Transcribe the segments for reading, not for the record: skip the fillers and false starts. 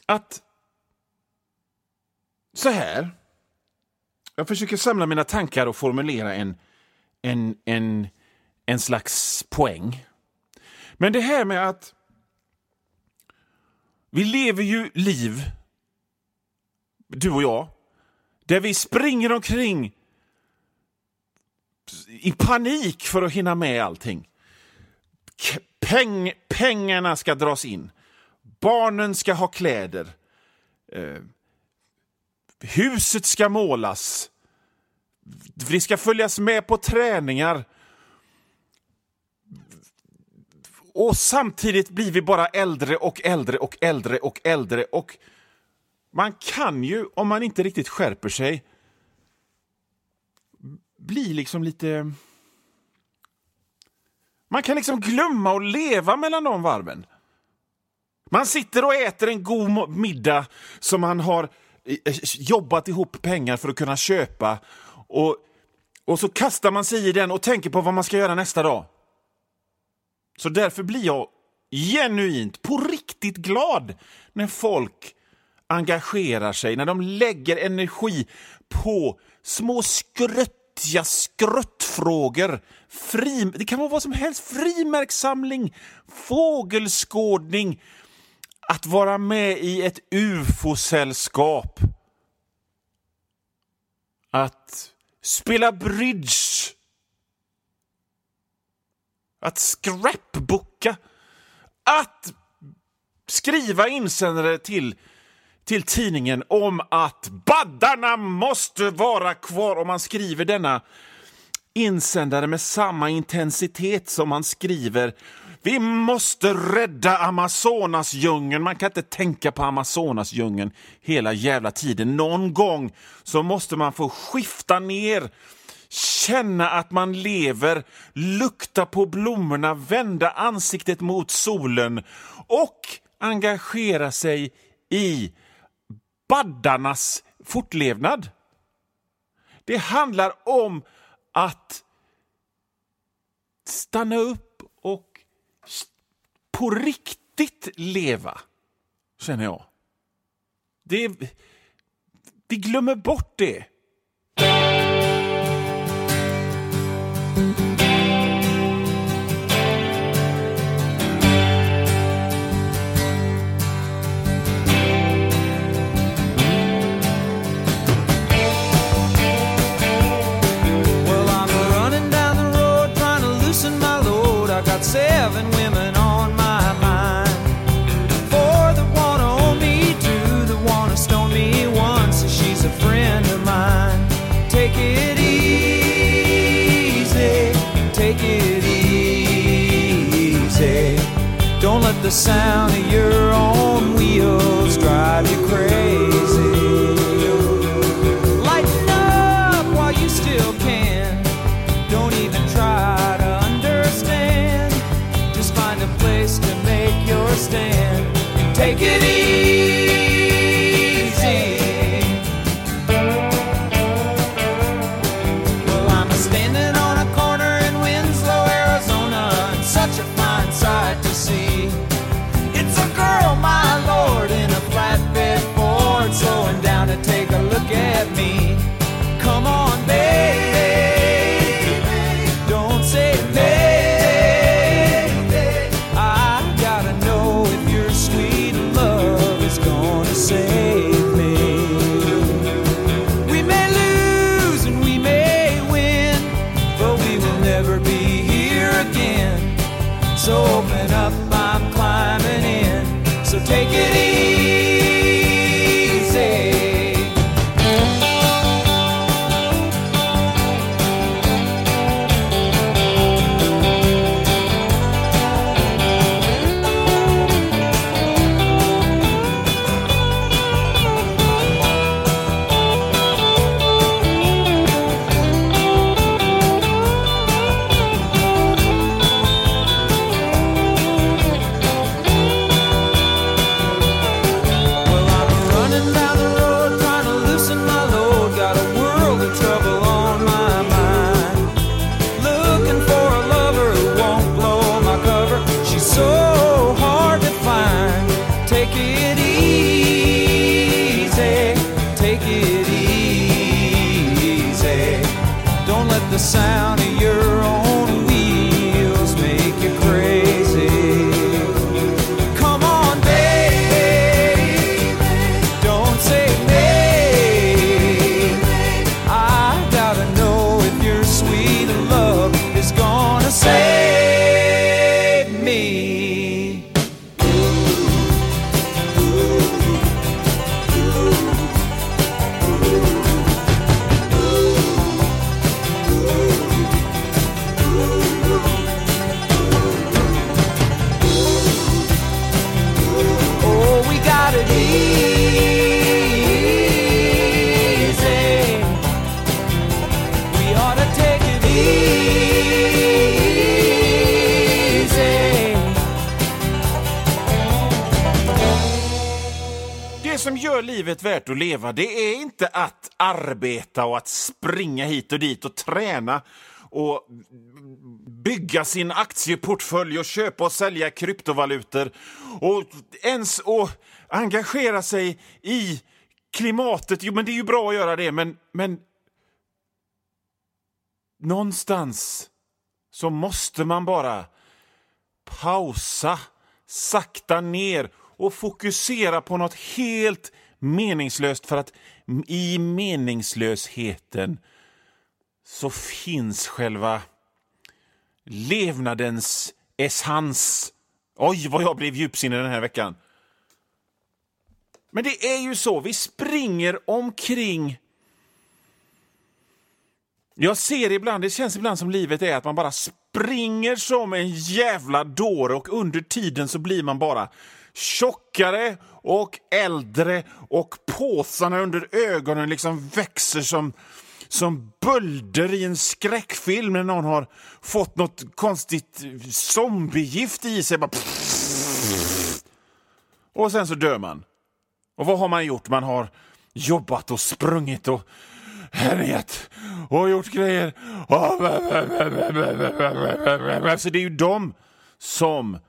att så här, jag försöker samla mina tankar och formulera en slags poäng. Men det här med att vi lever ju liv, du och jag, där vi springer omkring i panik för att hinna med allting. Pengarna ska dras in. Barnen ska ha kläder. Huset ska målas. Vi ska följas med på träningar. Och samtidigt blir vi bara äldre och äldre och äldre och äldre. Och man kan ju, om man inte riktigt skärper sig, bli liksom lite... Man kan liksom glömma att leva mellan de varven. Man sitter och äter en god middag som man har jobbat ihop pengar för att kunna köpa. Och så kastar man sig i den och tänker på vad man ska göra nästa dag. Så därför blir jag genuint, på riktigt glad när folk engagerar sig, när de lägger energi på små skruttfrågor. Det kan vara vad som helst, frimärkssamling, fågelskådning, att vara med i ett UFO-sällskap, att spela bridge, att scrapbooka, att skriva insändare till tidningen om att baddarna måste vara kvar. Om man skriver denna insändare med samma intensitet som man skriver vi måste rädda Amazonasdjungeln. Man kan inte tänka på Amazonasdjungeln hela jävla tiden. Någon gång så måste man få skifta ner, känna att man lever, lukta på blommorna, vända ansiktet mot solen och engagera sig i baddarnas fortlevnad. Det handlar om att stanna upp och på riktigt leva, känner jag. Vi glömmer bort det. I got 7 women on my mind. 4 that wanna own me, 2 that wanna stone me, 1 says she's a friend of mine. Take it easy, take it easy. Don't let the sound of your own wheels drive you crazy. Lighten up while you still can. Don't even try to understand. Just find a place to make your stand and take it easy. Well, I'm standing on a corner in Winslow, Arizona, and such a fine sight to see. It's a girl, my lord, in a flatbed Ford, slowing down to take a look at me. Come on, baby, don't say baby. I gotta know if your sweet love is gonna save me. We may lose and we may win, but we will never be here again. So open up, I'm climbing in. So take it easy. The sound of your own wheels make you crazy. Come on, baby, don't say maybe. I gotta know if your sweet love is gonna save me. Det som gör livet värt att leva, det är inte att arbeta och att springa hit och dit och träna och bygga sin aktieportfölj och köpa och sälja kryptovalutor och ens och engagera sig i klimatet. Jo, men det är ju bra att göra det, men någonstans så måste man bara pausa, sakta ner och fokusera på något helt meningslöst, för att i meningslösheten så finns själva levnadens essens. Oj, vad jag blev djupsinnig den här veckan. Men det är ju så, vi springer omkring. Jag ser ibland, det känns ibland som livet är att man bara springer som en jävla dåre, och under tiden så blir man bara tjockare och äldre, och påsarna under ögonen liksom växer som bölder i en skräckfilm när någon har fått något konstigt zombiegift i sig. Bara och sen så dör man. Och vad har man gjort? Man har jobbat och sprungit och härjat och gjort grejer. Så det är ju de som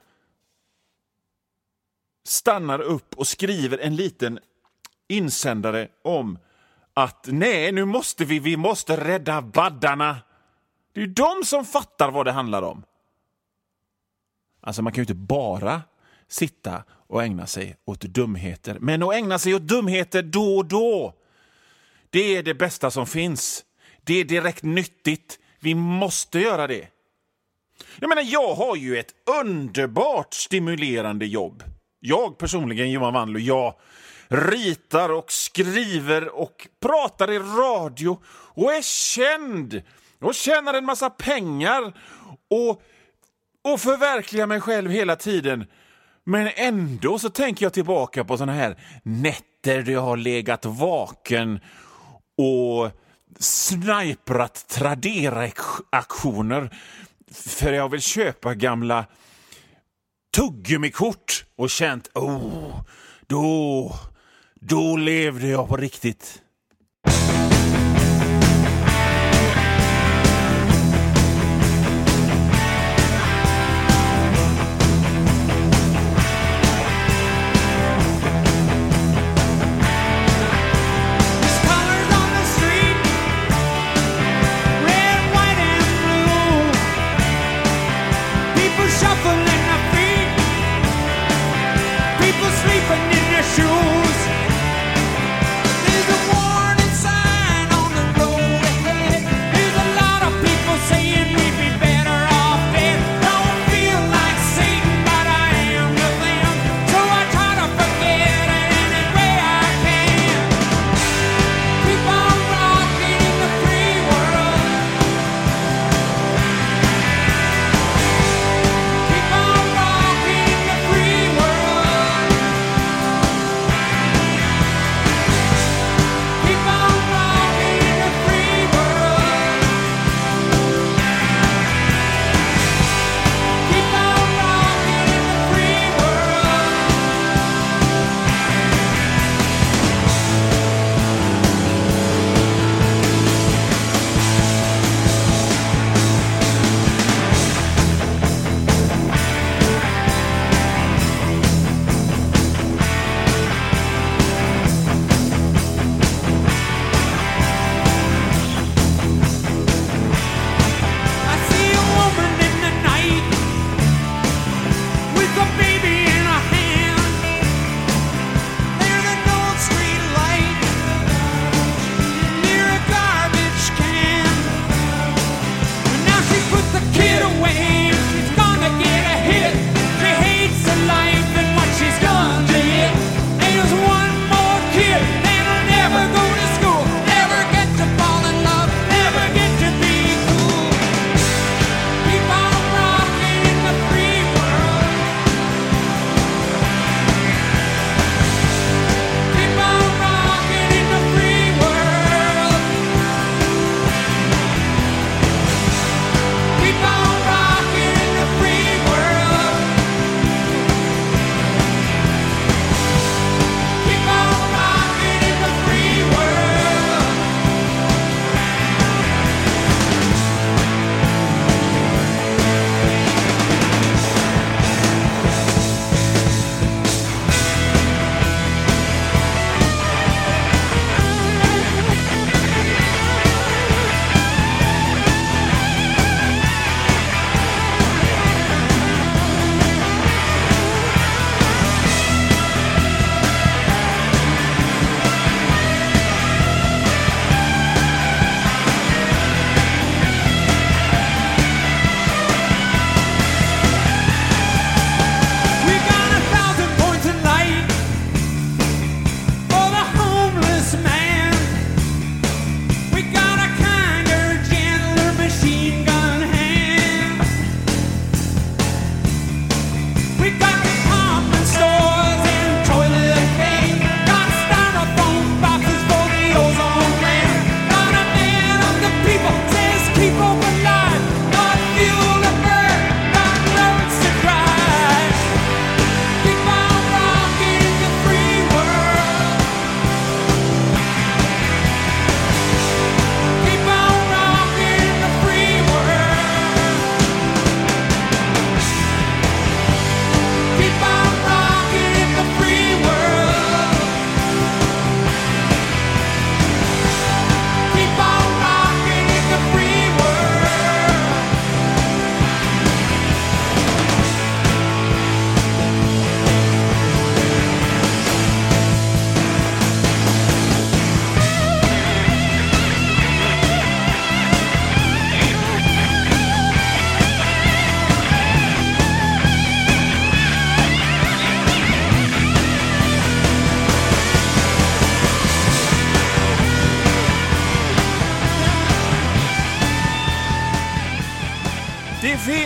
stannar upp och skriver en liten insändare om att nej, nu måste vi måste rädda baddarna. Det är ju de som fattar vad det handlar om. Alltså man kan ju inte bara sitta och ägna sig åt dumheter. Men att ägna sig åt dumheter då och då, det är det bästa som finns. Det är direkt nyttigt. Vi måste göra det. Jag menar, jag har ju ett underbart stimulerande jobb. Jag personligen, Johan Wandlo, jag ritar och skriver och pratar i radio och är känd och tjänar en massa pengar och förverkligar mig själv hela tiden. Men ändå så tänker jag tillbaka på såna här nätter där jag har legat vaken och sniprat Tradera-aktioner för jag vill köpa gamla tuggummikort och känt, då levde jag på riktigt. Sleeping in their shoes. There's a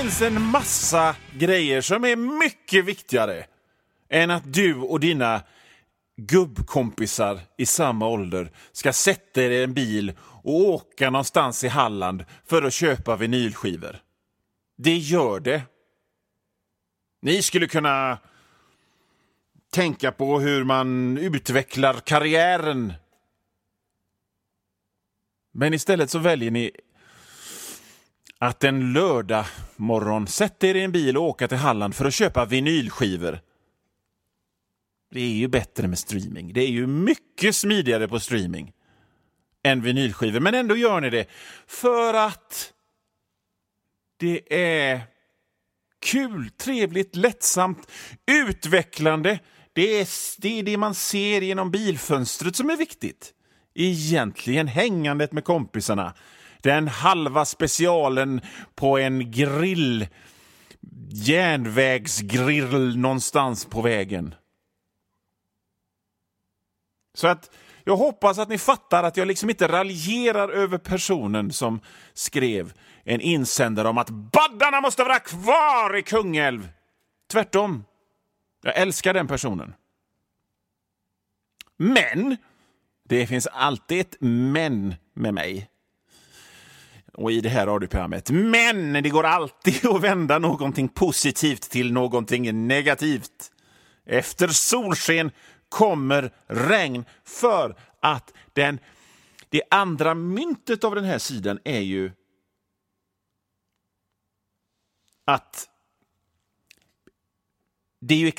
finns en massa grejer som är mycket viktigare än att du och dina gubbkompisar i samma ålder ska sätta er i en bil och åka någonstans i Halland för att köpa vinylskivor. Det gör det. Ni skulle kunna tänka på hur man utvecklar karriären. Men istället så väljer ni att en lördag morgon sätta er i en bil och åka till Halland för att köpa vinylskivor. Det är ju bättre med streaming. Det är ju mycket smidigare på streaming än vinylskivor. Men ändå gör ni det för att det är kul, trevligt, lättsamt, utvecklande. Det är det man ser genom bilfönstret som är viktigt. Egentligen hängandet med kompisarna. Den halva specialen på en grill, järnvägsgrill någonstans på vägen. Så att jag hoppas att ni fattar att jag liksom inte raljerar över personen som skrev en insändare om att baddarna måste vara kvar i Kungälv. Tvärtom. Jag älskar den personen. Men det finns alltid ett men med mig. Och i det här radioprogrammet. Men det går alltid att vända någonting positivt till någonting negativt. Efter solsken kommer regn, för att det andra myntet av den här sidan är ju att det är ju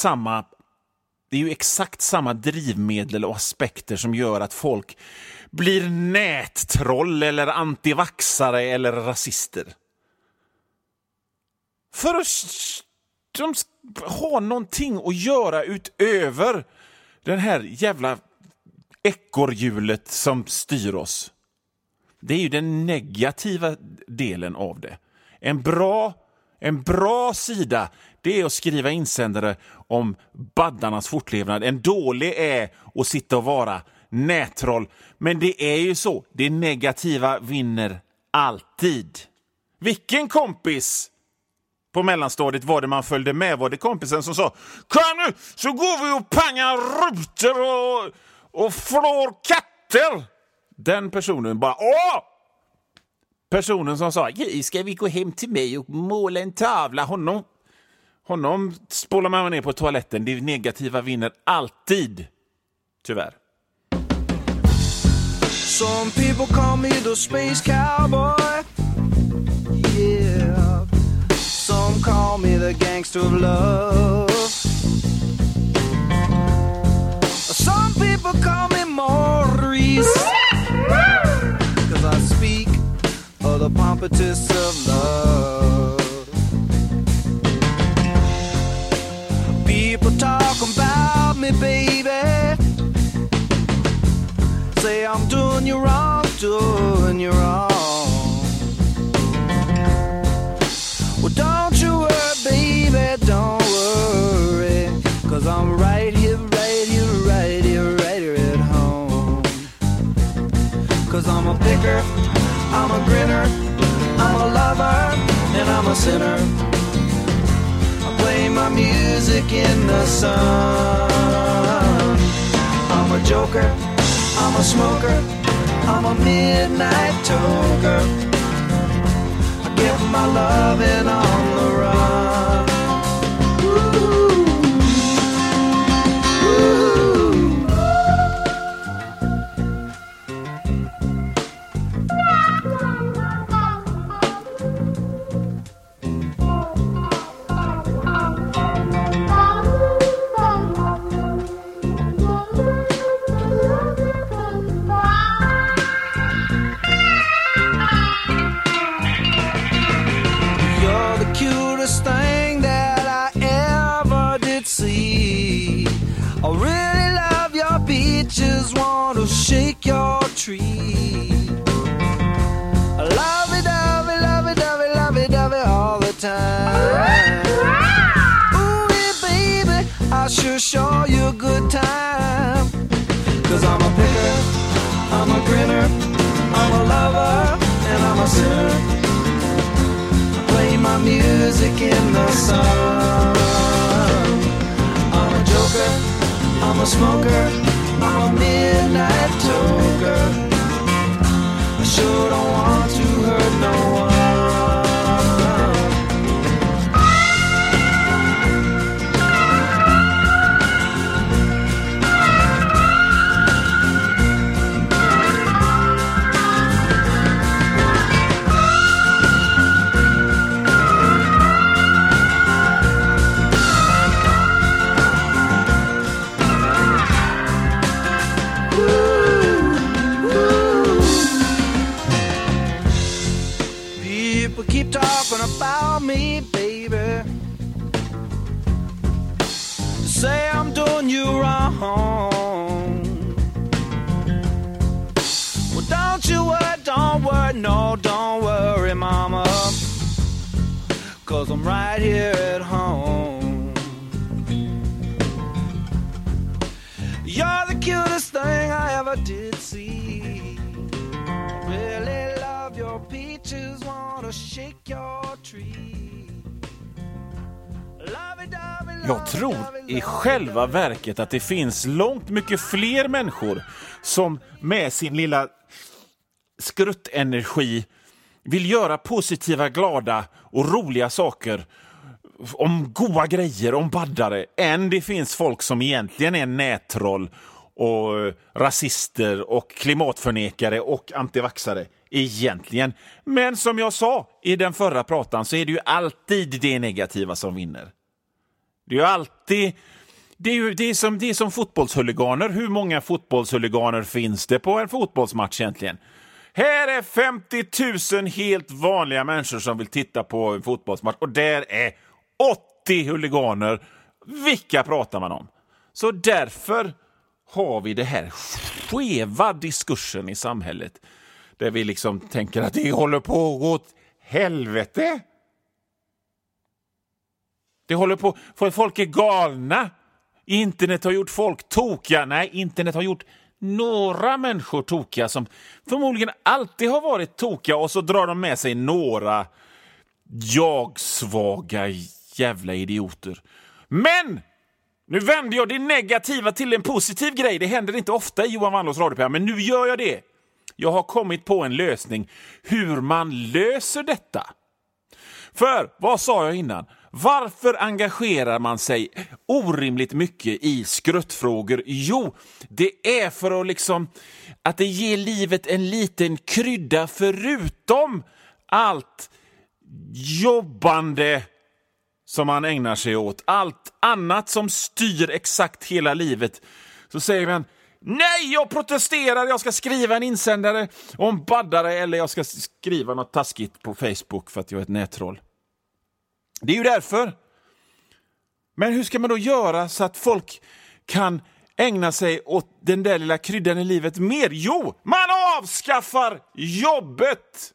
exakt samma drivmedel och aspekter som gör att folk blir nättroll eller antivaxare eller rasister. För att de har någonting att göra utöver den här jävla ekorrhjulet som styr oss. Det är ju den negativa delen av det. En bra sida, det är att skriva insändare om baddarnas fortlevnad. En dålig är att sitta och vara nättroll. Men det är ju så. Det negativa vinner alltid. Vilken kompis på mellanstadiet var det man följde med? Var det kompisen som sa: kom nu, så går vi och pangar rutor och flår katter? Den personen bara: åh! Personen som sa: ska vi gå hem till mig och måla en tavla? Honom spolar man ner på toaletten. Det negativa vinner alltid. Tyvärr. Some people call me the space cowboy. Yeah. Some call me the gangster of love. Some people call me Maurice, 'cause I speak of the pompatus of love. People talk about me, baby. Say I'm doing you wrong, doing you wrong. Well, don't you worry, baby, don't worry, 'cause I'm right here, right here, right here, right here at home. 'Cause I'm a picker, I'm a grinner, I'm a lover, and I'm a sinner. I play my music in the sun. I'm a joker, I'm a smoker, I'm a midnight toker. I get my loving on the run. Ooh. Ooh. Shake your tree. Lovey-dovey, lovey-dovey, lovey-dovey all the time. Ooh, yeah, baby, I sure show you a good time. 'Cause I'm a picker, I'm a grinner, I'm a lover, and I'm a sinner. I play my music music in the sun. I'm a joker, I'm a smoker, I'm a midnight toker. I sure don't want to hurt no one. Keep talking about me, baby. Say I'm doing you wrong. Well, don't worry, no, don't worry, mama. 'Cause I'm right here at home. You're the cutest thing I ever did see. I really love your peaches, wanna shake your tree. Jag tror i själva verket att det finns långt mycket fler människor som med sin lilla skruttenergi vill göra positiva, glada och roliga saker om goda grejer, om baddare, än det finns folk som egentligen är nättroll och rasister och klimatförnekare och antivaxare egentligen. Men som jag sa i den förra pratan så är det ju alltid det negativa som vinner. Det är ju alltid det är som fotbollshuliganer. Hur många fotbollshuliganer finns det på en fotbollsmatch egentligen? Här är 50 000 helt vanliga människor som vill titta på en fotbollsmatch och där är 80 huliganer. Vilka pratar man om? Så därför har vi det här skeva diskursen i samhället där vi liksom tänker att det håller på att gå åt helvete. Det håller på, för folk är galna. Internet har gjort folk tokiga. Nej, internet har gjort några människor tokiga som förmodligen alltid har varit tokiga och så drar de med sig några jag-svaga jävla idioter. Men nu vänder jag det negativa till en positiv grej. Det händer inte ofta i Johan Wandlås radioprogram, men nu gör jag det. Jag har kommit på en lösning hur man löser detta. För, vad sa jag innan? Varför engagerar man sig orimligt mycket i skruttfrågor? Jo, det är för att liksom att det ger livet en liten krydda förutom allt jobbande som man ägnar sig åt. Allt annat som styr exakt hela livet. Så säger man, nej, jag protesterar, jag ska skriva en insändare om baddare eller jag ska skriva något taskigt på Facebook för att jag är ett nättroll. Det är ju därför. Men hur ska man då göra så att folk kan ägna sig åt den där lilla kryddan i livet mer? Jo, man avskaffar jobbet!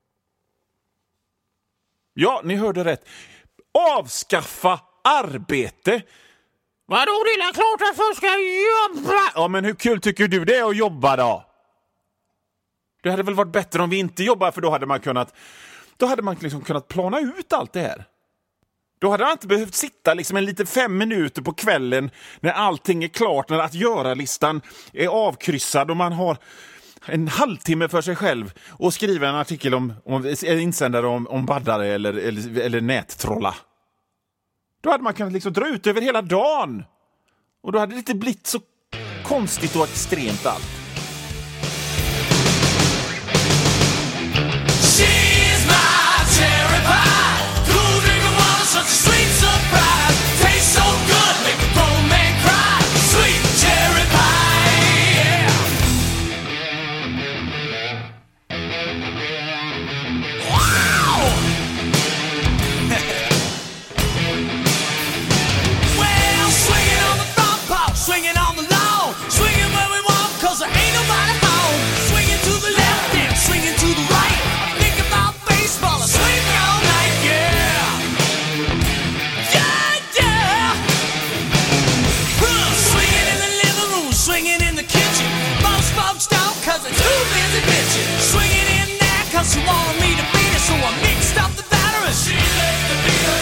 Ja, ni hörde rätt. Avskaffa arbete. Vadå, det är klart att folk ska jobba? Ja, men hur kul tycker du det är att jobba då? Det hade väl varit bättre om vi inte jobbar, för då hade man liksom kunnat plana ut allt det här. Då hade man inte behövt sitta liksom en liten 5 minuter på kvällen när allting är klart, när att göra-listan är avkryssad och man har en halvtimme för sig själv och skriva en artikel om insändare om baddare eller nättrolla. Då hade man kunnat liksom dra ut över hela dagen. Och då hade det inte blivit så konstigt och extremt allt. She's my cherry pie, cool drinking water, such a sweet surprise. Tastes so good, make a grown man cry. Sweet cherry pie, yeah. Wow! Well, swinging on the front porch, swinging on the lawn, swinging where we want, 'cause there ain't nobody home. Swinging to the left and swinging to the right. I think about baseball, I swing all night, yeah. Yeah, yeah. Swinging in the living room, swinging in the kitchen. Most folks don't, 'cause they're too busy bitching. Swinging in there 'cause she wanted me to beat her, so I mixed up the batter and she let the beat her.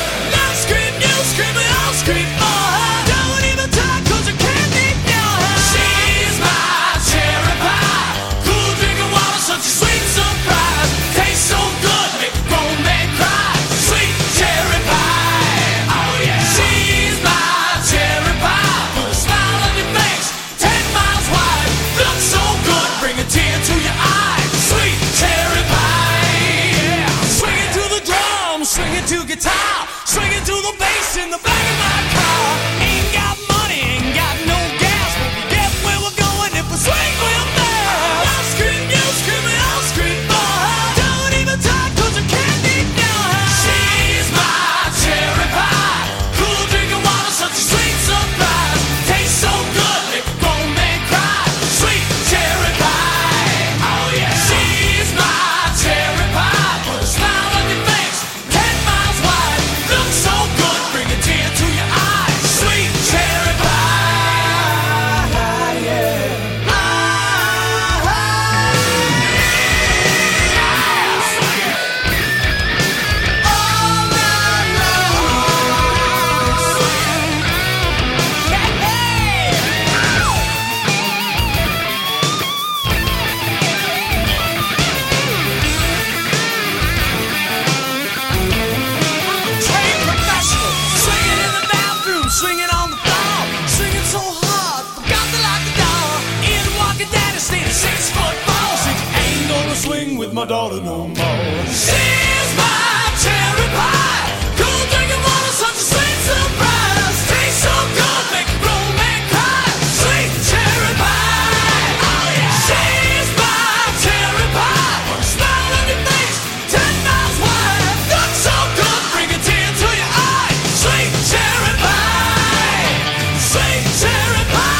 with my daughter no more. She's my cherry pie, cool drinking water, such a sweet surprise. Tastes so good, make a grown man cry. Sweet cherry pie, oh yeah. She's my cherry pie, smile on your face, 10 miles wide. Looks so good, bring a tear to your eye. Sweet cherry pie, sweet cherry pie.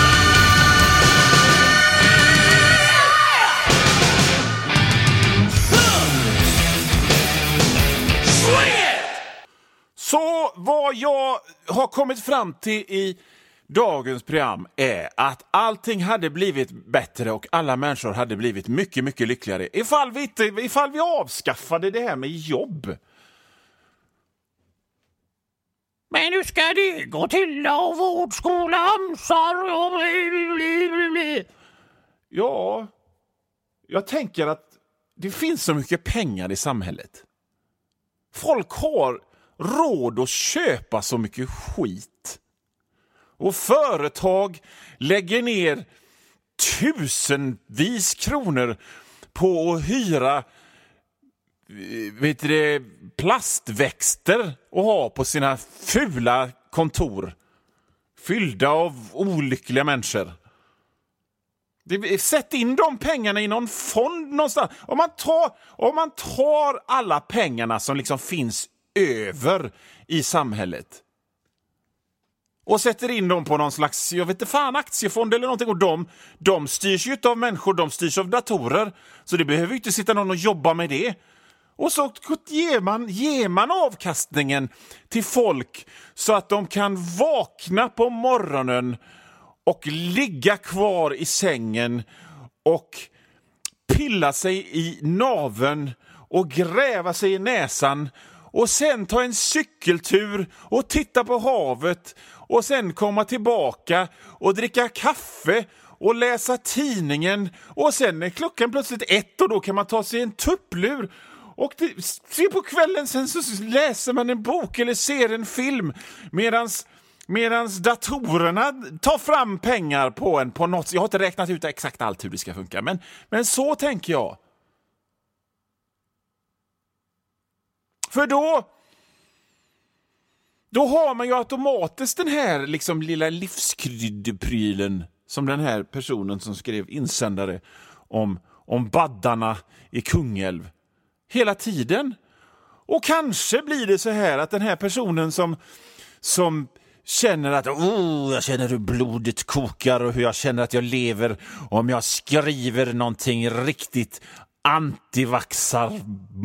Så vad jag har kommit fram till i dagens program är att allting hade blivit bättre och alla människor hade blivit mycket, mycket lyckligare ifall vi avskaffade det här med jobb. Men hur ska det gå till av vårdskola, Ja, jag tänker att det finns så mycket pengar i samhället. Folk har råd att köpa så mycket skit. Och företag lägger ner tusenvis kronor på att hyra plastväxter och ha på sina fula kontor fyllda av olyckliga människor. Sätt in de pengarna i någon fond någonstans. Om man tar alla pengarna som liksom finns över i samhället och sätter in dem på någon slags, jag vet inte fan, aktiefond eller någonting, och de styrs ju inte av människor, de styrs av datorer, så det behöver ju inte sitta någon och jobba med det. Och så ger man avkastningen till folk så att de kan vakna på morgonen och ligga kvar i sängen och pilla sig i naveln och gräva sig i näsan och sen ta en cykeltur och titta på havet och sen komma tillbaka och dricka kaffe och läsa tidningen, och sen är klockan plötsligt 1 och då kan man ta sig en tupplur och se på kvällen, sen så läser man en bok eller ser en film medans datorerna tar fram pengar på något. Jag har inte räknat ut exakt allt hur det ska funka, men så tänker jag. För då har man ju automatiskt den här liksom lilla livskryddprylen som den här personen som skrev insändare om baddarna i Kungälv hela tiden. Och kanske blir det så här att den här personen som känner att jag känner hur blodet kokar och hur jag känner att jag lever om jag skriver någonting riktigt antivaxar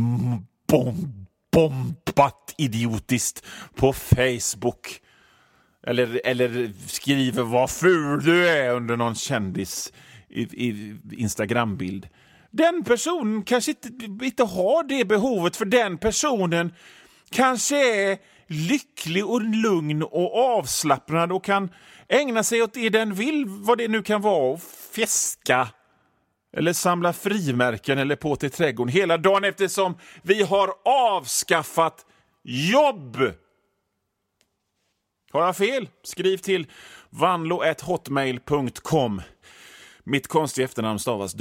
bombat idiotiskt på Facebook eller skriver vad ful du är under någon kändis i Instagrambild. Den personen kanske inte har det behovet, för den personen kanske är lycklig och lugn och avslappnad och kan ägna sig åt det den vill, vad det nu kan vara, och fiska eller samla frimärken eller på till trädgården hela dagen, eftersom vi har avskaffat jobb. Har jag fel? Skriv till vanlo@hotmail.com. Mitt konstiga efternamn stavas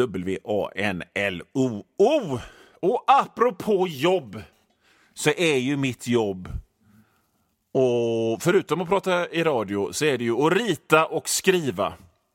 WANLOO. Och apropå jobb så är ju mitt jobb, och förutom att prata i radio, så är det ju att rita och skriva.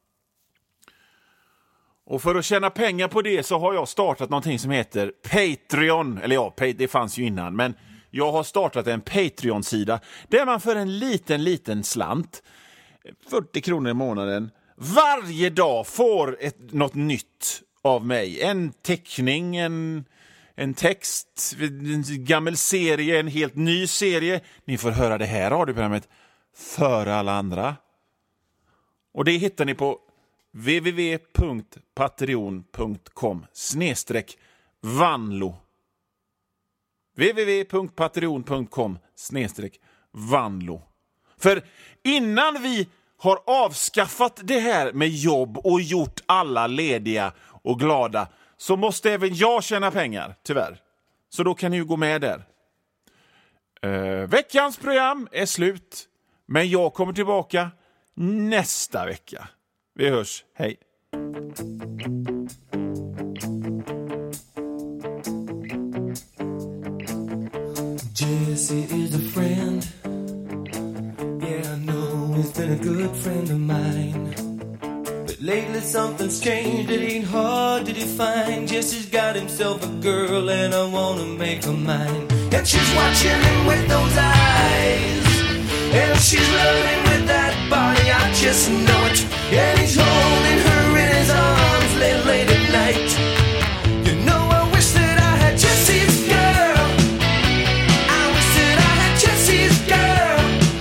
Och för att tjäna pengar på det så har jag startat någonting som heter Patreon. Eller ja, det fanns ju innan, men jag har startat en Patreon-sida där man för en liten slant, 40 kronor i månaden, varje dag får något nytt av mig. En teckning, en text, en gammal serie, en helt ny serie. Ni får höra det här radioprogrammet före alla andra. Och det hittar ni på www.patreon.com/vanlo. www.patreon.com/vanlo. För innan vi har avskaffat det här med jobb och gjort alla lediga och glada, så måste även jag tjäna pengar, tyvärr. Så då kan ni ju gå med där. Veckans program är slut, men jag kommer tillbaka nästa vecka. Vi hörs, hej! Jesse is a friend. Yeah, I know he's been a good friend of mine. But lately something's changed, it ain't hard to define. Jesse's got himself a girl and I wanna make her mine. And she's watching him with those eyes, and she's loving with that body, I just know it. And he's holding her in his arms late at night. You know, I wish that I had Jesse's girl. I wish that I had Jesse's girl.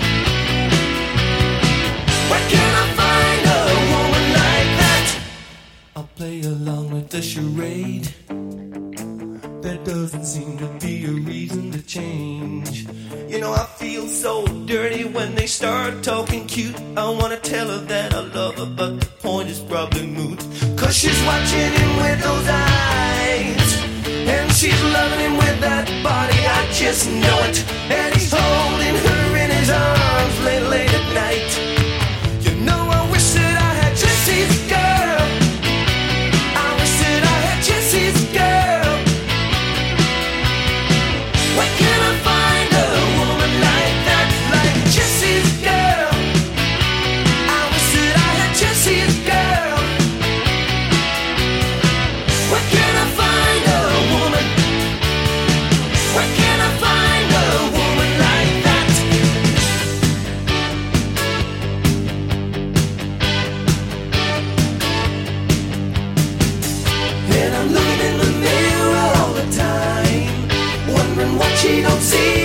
Where can I find a woman like that? I'll play along with the charade. There doesn't seem to be a reason to change. You know, I feel so dirty when they start talking cute. I wanna tell her that I love her, but the point is probably moot. Cause she's watching him with those eyes, and she's loving him with that body, I just know it. And he's holding her in his arms late at night. You know, I wish that I had Jesse's girl. I wish that I had Jesse's girl. Where can I find a woman like that, like Jesse's girl? I wish that I had Jesse's girl. Where can I find a woman? Where can I find a woman like that? And I'm looking in the mirror all the time, wondering what she don't see.